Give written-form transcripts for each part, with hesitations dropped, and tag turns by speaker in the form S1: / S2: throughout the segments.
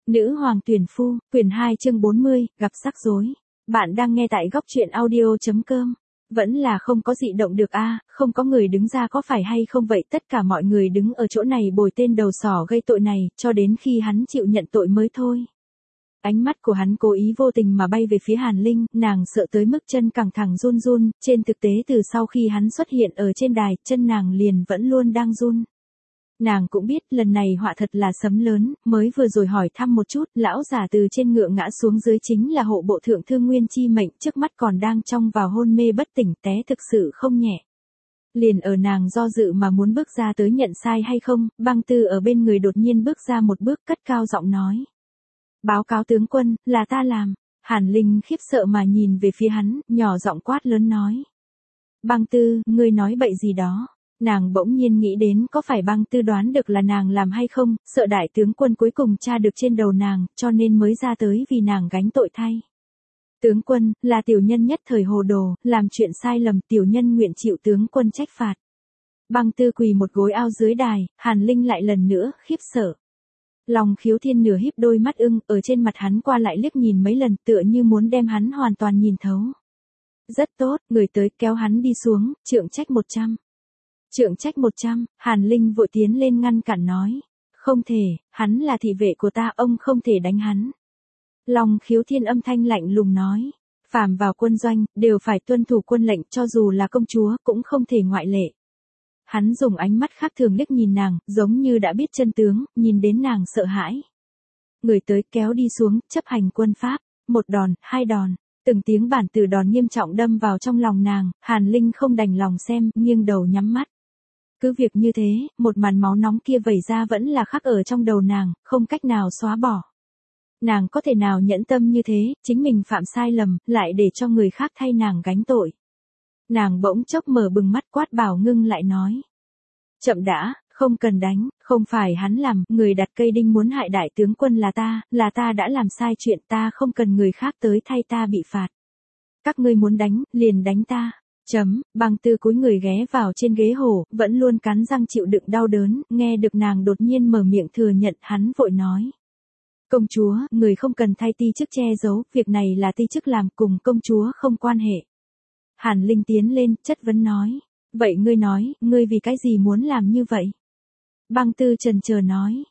S1: Nữ hoàng tuyển phu, quyển 2 chương 40, gặp rắc rối. Bạn đang nghe tại góc truyện audio.com. Vẫn là không có dị động được a, không có người đứng ra có phải hay không vậy, tất cả mọi người đứng ở chỗ này bồi tên đầu sỏ gây tội này, cho đến khi hắn chịu nhận tội mới thôi. Ánh mắt của hắn cố ý vô tình mà bay về phía Hàn Linh, nàng sợ tới mức chân cẳng thẳng run run, trên thực tế từ sau khi hắn xuất hiện ở trên đài, chân nàng liền vẫn luôn đang run. Nàng cũng biết lần này họa thật là sấm lớn, mới vừa rồi hỏi thăm một chút, lão giả từ trên ngựa ngã xuống dưới chính là hộ bộ thượng thư Nguyên Chi Mệnh, trước mắt còn đang trong vào hôn mê bất tỉnh, té thực sự không nhẹ. Liền ở nàng do dự mà muốn bước ra tới nhận sai hay không, Băng Tư ở bên người đột nhiên bước ra một bước, cất cao giọng nói. Báo cáo tướng quân, là ta làm. Hàn Linh khiếp sợ mà nhìn về phía hắn, nhỏ giọng quát lớn nói. Băng Tư, ngươi nói bậy gì đó. Nàng bỗng nhiên nghĩ đến có phải Băng Tư đoán được là nàng làm hay không, sợ đại tướng quân cuối cùng tra được trên đầu nàng, cho nên mới ra tới vì nàng gánh tội thay. Tướng quân, là tiểu nhân nhất thời hồ đồ, làm chuyện sai lầm, tiểu nhân nguyện chịu tướng quân trách phạt. Băng Tư quỳ một gối ao dưới đài, Hàn Linh lại lần nữa khiếp sợ. Long Khiếu Thiên nửa híp đôi mắt ưng, ở trên mặt hắn qua lại liếc nhìn mấy lần, tựa như muốn đem hắn hoàn toàn nhìn thấu. Rất tốt, người tới kéo hắn đi xuống, trượng trách 100. Trượng trách 100, Hàn Linh vội tiến lên ngăn cản nói. Không thể, hắn là thị vệ của ta, ông không thể đánh hắn. Long Khiếu Thiên âm thanh lạnh lùng nói. Phàm vào quân doanh, đều phải tuân thủ quân lệnh, cho dù là công chúa, cũng không thể ngoại lệ. Hắn dùng ánh mắt khác thường liếc nhìn nàng, giống như đã biết chân tướng, nhìn đến nàng sợ hãi. Người tới kéo đi xuống, chấp hành quân pháp, 1 đòn, 2 đòn. Từng tiếng bản tử đòn nghiêm trọng đâm vào trong lòng nàng, Hàn Linh không đành lòng xem, nghiêng đầu nhắm mắt. Cứ việc như thế, một màn máu nóng kia vẩy ra vẫn là khắc ở trong đầu nàng, không cách nào xóa bỏ. Nàng có thể nào nhẫn tâm như thế, chính mình phạm sai lầm, lại để cho người khác thay nàng gánh tội. Nàng bỗng chốc mở bừng mắt quát bảo ngưng lại nói. Chậm đã, không cần đánh, không phải hắn làm, người đặt cây đinh muốn hại đại tướng quân là ta đã làm sai chuyện, ta không cần người khác tới thay ta bị phạt. Các ngươi muốn đánh, liền đánh ta. Băng Tư cúi người ghé vào trên ghế hổ, vẫn luôn cắn răng chịu đựng đau đớn, nghe được nàng đột nhiên mở miệng thừa nhận, hắn vội nói. Công chúa, người không cần thay ti chức che giấu, việc này là ti chức làm, cùng công chúa không quan hệ. Hàn Linh tiến lên, chất vấn nói. Vậy ngươi nói, ngươi vì cái gì muốn làm như vậy? Băng Tư chần chờ nói.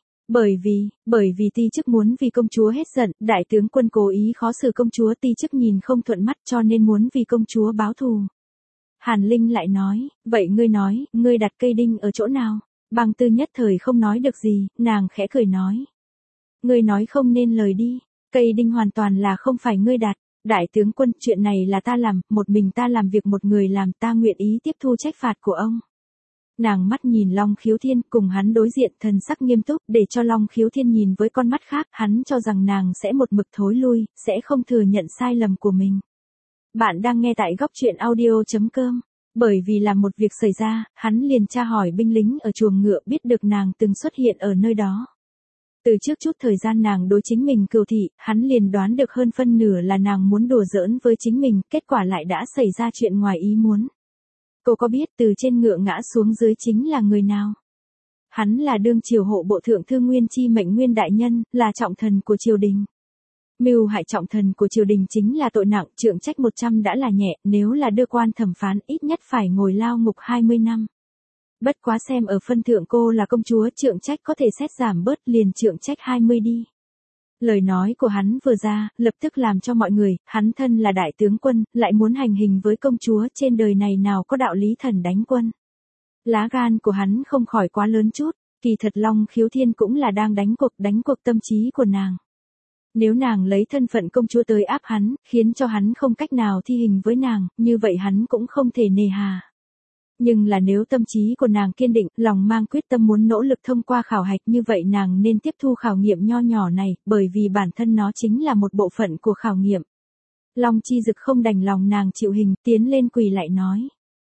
S1: Bởi vì ti chức muốn vì công chúa hết giận, đại tướng quân cố ý khó xử công chúa, ti chức nhìn không thuận mắt cho nên muốn vì công chúa báo thù. Hàn Linh lại nói, vậy ngươi nói, ngươi đặt cây đinh ở chỗ nào? Băng Tư nhất thời không nói được gì, nàng khẽ cười nói. Ngươi nói không nên lời đi, cây đinh hoàn toàn là không phải ngươi đặt. Đại tướng quân, chuyện này là ta làm, một mình ta làm việc một người làm, ta nguyện ý tiếp thu trách phạt của ông. Nàng mắt nhìn Long Khiếu Thiên, cùng hắn đối diện, thần sắc nghiêm túc, để cho Long Khiếu Thiên nhìn với con mắt khác, hắn cho rằng nàng sẽ một mực thối lui, sẽ không thừa nhận sai lầm của mình. Bạn đang nghe tại góc truyện audio.com. Bởi vì làm một việc xảy ra, hắn liền tra hỏi binh lính ở chuồng ngựa, biết được nàng từng xuất hiện ở nơi đó. Từ trước chút thời gian nàng đối chính mình cừu thị, hắn liền đoán được hơn phân nửa là nàng muốn đùa giỡn với chính mình, kết quả lại đã xảy ra chuyện ngoài ý muốn. Cô có biết từ trên ngựa ngã xuống dưới chính là người nào? Hắn là đương triều hộ bộ thượng thư Nguyên Chi Mệnh Nguyên đại nhân, là trọng thần của triều đình. Mưu hại trọng thần của triều đình chính là tội nặng, trượng trách 100 đã là nhẹ, nếu là đưa quan thẩm phán ít nhất phải ngồi lao ngục 20 năm. Bất quá xem ở phân thượng cô là công chúa, trượng trách có thể xét giảm bớt, liền trượng trách 20 đi. Lời nói của hắn vừa ra, lập tức làm cho mọi người, hắn thân là đại tướng quân, lại muốn hành hình với công chúa, trên đời này nào có đạo lý thần đánh quân. Lá gan của hắn không khỏi quá lớn chút, kỳ thật Long Khiếu Thiên cũng là đang đánh cuộc tâm trí của nàng. Nếu nàng lấy thân phận công chúa tới áp hắn, khiến cho hắn không cách nào thi hình với nàng, như vậy hắn cũng không thể nề hà. Nhưng là nếu tâm trí của nàng kiên định, lòng mang quyết tâm muốn nỗ lực thông qua khảo hạch, như vậy nàng nên tiếp thu khảo nghiệm nho nhỏ này, bởi vì bản thân nó chính là một bộ phận của khảo nghiệm. Long Chi Dực không đành lòng nàng chịu hình, tiến lên quỳ lại nói.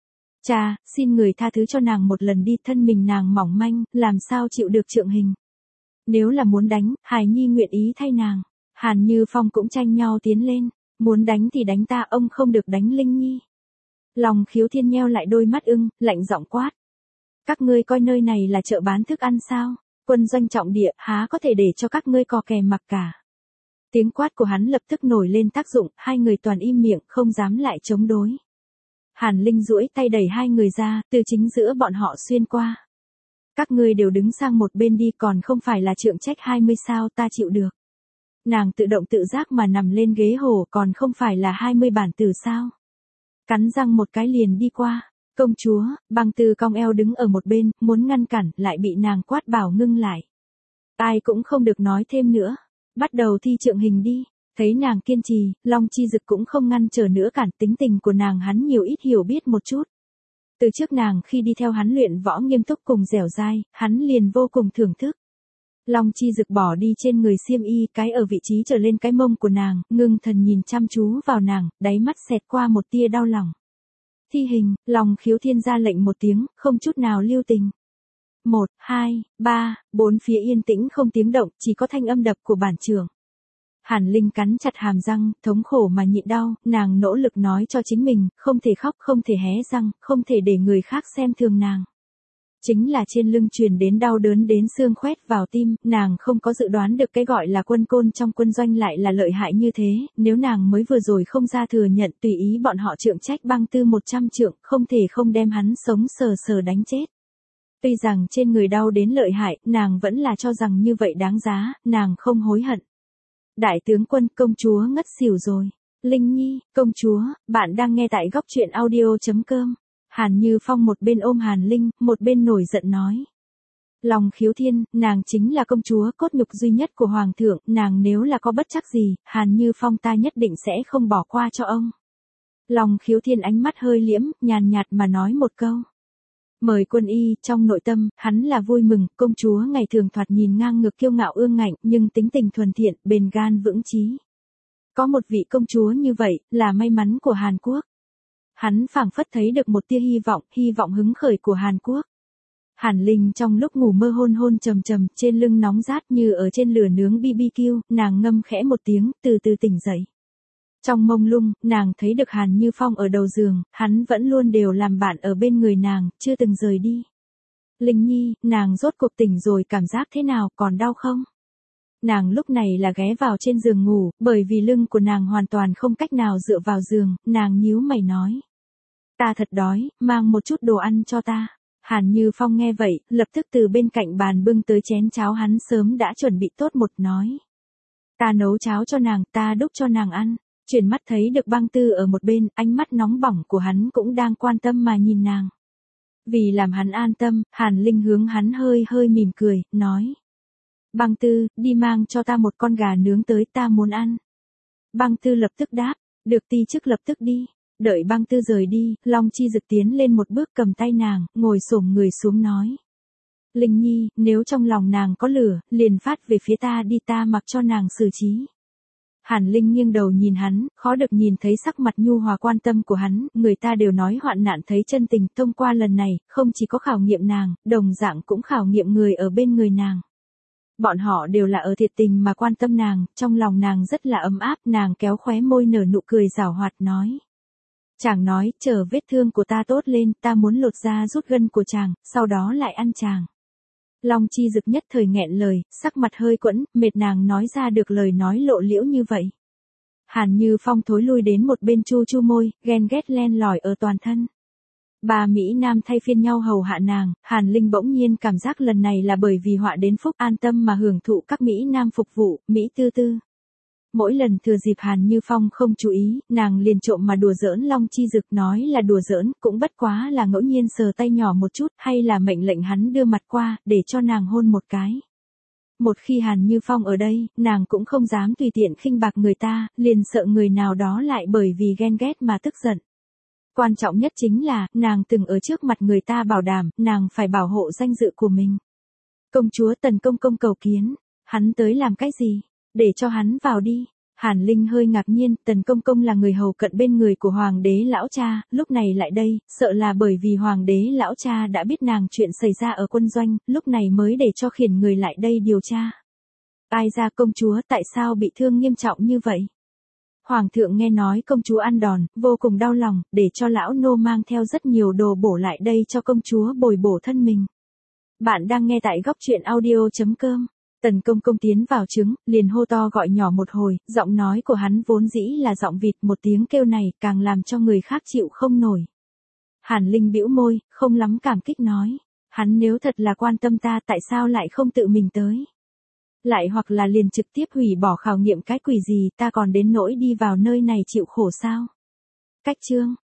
S1: Cha, xin người tha thứ cho nàng một lần đi, thân mình nàng mỏng manh, làm sao chịu được trượng hình. Nếu là muốn đánh, Hải Nhi nguyện ý thay nàng. Hàn Như Phong cũng tranh nhau tiến lên. Muốn đánh thì đánh ta, ông không được đánh Linh Nhi. Long Khiếu Thiên nheo lại đôi mắt ưng, lạnh giọng quát. Các ngươi coi nơi này là chợ bán thức ăn sao? Quân doanh trọng địa, há có thể để cho các ngươi cò kè mặc cả. Tiếng quát của hắn lập tức nổi lên tác dụng, hai người toàn im miệng, không dám lại chống đối. Hàn Linh duỗi tay đẩy hai người ra, từ chính giữa bọn họ xuyên qua. Các ngươi đều đứng sang một bên đi, còn không phải là trượng trách 20 sao, ta chịu được. Nàng tự động tự giác mà nằm lên ghế hổ, còn không phải là 20 bản tử sao. Cắn răng một cái liền đi qua. Công chúa, Băng Tư cong eo đứng ở một bên, muốn ngăn cản, lại bị nàng quát bảo ngưng lại. Ai cũng không được nói thêm nữa. Bắt đầu thi trượng hình đi. Thấy nàng kiên trì, Long Chi Dực cũng không ngăn trở nữa, cản tính tình của nàng hắn nhiều ít hiểu biết một chút. Từ trước nàng khi đi theo hắn luyện võ nghiêm túc cùng dẻo dai, hắn liền vô cùng thưởng thức. Long Chi Dực bỏ đi trên người xiêm y, cái ở vị trí trở lên cái mông của nàng, ngưng thần nhìn chăm chú vào nàng, đáy mắt xẹt qua một tia đau lòng. Thi hình, Long Khiếu Thiên ra lệnh một tiếng, không chút nào lưu tình. 1, 2, 3, 4 phía yên tĩnh không tiếng động, chỉ có thanh âm đập của bản trưởng. Hàn Linh cắn chặt hàm răng, thống khổ mà nhịn đau, nàng nỗ lực nói cho chính mình, không thể khóc, không thể hé răng, không thể để người khác xem thường nàng. Chính là trên lưng truyền đến đau đớn đến xương khoét vào tim, nàng không có dự đoán được cái gọi là quân côn trong quân doanh lại là lợi hại như thế, nếu nàng mới vừa rồi không ra thừa nhận tùy ý bọn họ trượng trách Băng Tư 100 trượng, không thể không đem hắn sống sờ sờ đánh chết. Tuy rằng trên người đau đến lợi hại, nàng vẫn là cho rằng như vậy đáng giá, nàng không hối hận. Đại tướng quân, công chúa ngất xỉu rồi. Linh Nhi, công chúa, bạn đang nghe tại góc truyện audio.com. Hàn Như Phong một bên ôm Hàn Linh, một bên nổi giận nói. Long Khiếu Thiên, nàng chính là công chúa cốt nhục duy nhất của Hoàng thượng, nàng nếu là có bất trắc gì, Hàn Như Phong ta nhất định sẽ không bỏ qua cho ông. Long Khiếu Thiên ánh mắt hơi liễm, nhàn nhạt mà nói một câu. Mời quân y, trong nội tâm, hắn là vui mừng, công chúa ngày thường thoạt nhìn ngang ngược kiêu ngạo ương ngạnh, nhưng tính tình thuần thiện, bền gan vững chí. Có một vị công chúa như vậy, là may mắn của Hàn Quốc. Hắn phảng phất thấy được một tia hy vọng hứng khởi của Hàn Quốc. Hàn Linh trong lúc ngủ mơ hôn hôn trầm trầm, trên lưng nóng rát như ở trên lửa nướng BBQ, nàng ngâm khẽ một tiếng, từ từ tỉnh dậy. Trong mông lung, nàng thấy được Hàn Như Phong ở đầu giường, hắn vẫn luôn đều làm bạn ở bên người nàng, chưa từng rời đi. Linh Nhi, nàng rốt cuộc tỉnh rồi, cảm giác thế nào, còn đau không? Nàng lúc này là ghé vào trên giường ngủ, bởi vì lưng của nàng hoàn toàn không cách nào dựa vào giường, nàng nhíu mày nói. Ta thật đói, mang một chút đồ ăn cho ta. Hàn Như Phong nghe vậy, lập tức từ bên cạnh bàn bưng tới chén cháo hắn sớm đã chuẩn bị tốt một nói. Ta nấu cháo cho nàng, ta đút cho nàng ăn. Chuyển mắt thấy được Băng Tư ở một bên, ánh mắt nóng bỏng của hắn cũng đang quan tâm mà nhìn nàng. Vì làm hắn an tâm, Hàn Linh hướng hắn hơi hơi mỉm cười, nói. Băng Tư, đi mang cho ta một con gà nướng tới, ta muốn ăn. Băng Tư lập tức đáp, được ti chức lập tức đi. Đợi Băng Tư rời đi, Long Chi Dực tiến lên một bước cầm tay nàng, ngồi xổm người xuống nói. Linh Nhi, nếu trong lòng nàng có lửa, liền phát về phía ta đi, ta mặc cho nàng xử trí. Hàn Linh nghiêng đầu nhìn hắn, khó được nhìn thấy sắc mặt nhu hòa quan tâm của hắn, người ta đều nói hoạn nạn thấy chân tình, thông qua lần này, không chỉ có khảo nghiệm nàng, đồng dạng cũng khảo nghiệm người ở bên người nàng. Bọn họ đều là ở thiệt tình mà quan tâm nàng, trong lòng nàng rất là ấm áp, nàng kéo khóe môi nở nụ cười giảo hoạt nói. Chàng nói, chờ vết thương của ta tốt lên, ta muốn lột da rút gân của chàng, sau đó lại ăn chàng. Long Chi Dực nhất thời nghẹn lời, sắc mặt hơi quẫn, mệt nàng nói ra được lời nói lộ liễu như vậy. Hàn Như Phong thối lui đến một bên chu chu môi, ghen ghét len lỏi ở toàn thân. Ba Mỹ Nam thay phiên nhau hầu hạ nàng, Hàn Linh bỗng nhiên cảm giác lần này là bởi vì họa đến phúc, an tâm mà hưởng thụ các Mỹ Nam phục vụ, Mỹ tư tư. Mỗi lần thừa dịp Hàn Như Phong không chú ý, nàng liền trộm mà đùa giỡn Long Chi Dực, nói là đùa giỡn, cũng bất quá là ngẫu nhiên sờ tay nhỏ một chút, hay là mệnh lệnh hắn đưa mặt qua, để cho nàng hôn một cái. Một khi Hàn Như Phong ở đây, nàng cũng không dám tùy tiện khinh bạc người ta, liền sợ người nào đó lại bởi vì ghen ghét mà tức giận. Quan trọng nhất chính là, nàng từng ở trước mặt người ta bảo đảm, nàng phải bảo hộ danh dự của mình. Công chúa Tần Công Công cầu kiến, hắn tới làm cái gì? Để cho hắn vào đi. Hàn Linh hơi ngạc nhiên, Tần Công Công là người hầu cận bên người của Hoàng đế lão cha, lúc này lại đây, sợ là bởi vì Hoàng đế lão cha đã biết nàng chuyện xảy ra ở quân doanh, lúc này mới để cho khiển người lại đây điều tra. Ai ra công chúa, tại sao bị thương nghiêm trọng như vậy? Hoàng thượng nghe nói công chúa ăn đòn, vô cùng đau lòng, để cho lão nô mang theo rất nhiều đồ bổ lại đây cho công chúa bồi bổ thân mình. Bạn đang nghe tại góc chuyện audio.com. Tần Công Công tiến vào trứng, liền hô to gọi nhỏ một hồi, giọng nói của hắn vốn dĩ là giọng vịt, một tiếng kêu này càng làm cho người khác chịu không nổi. Hàn Linh bĩu môi, không lắm cảm kích nói. Hắn nếu thật là quan tâm ta tại sao lại không tự mình tới? Lại hoặc là liền trực tiếp hủy bỏ khảo nghiệm cái quỷ gì, ta còn đến nỗi đi vào nơi này chịu khổ sao? Cách chương.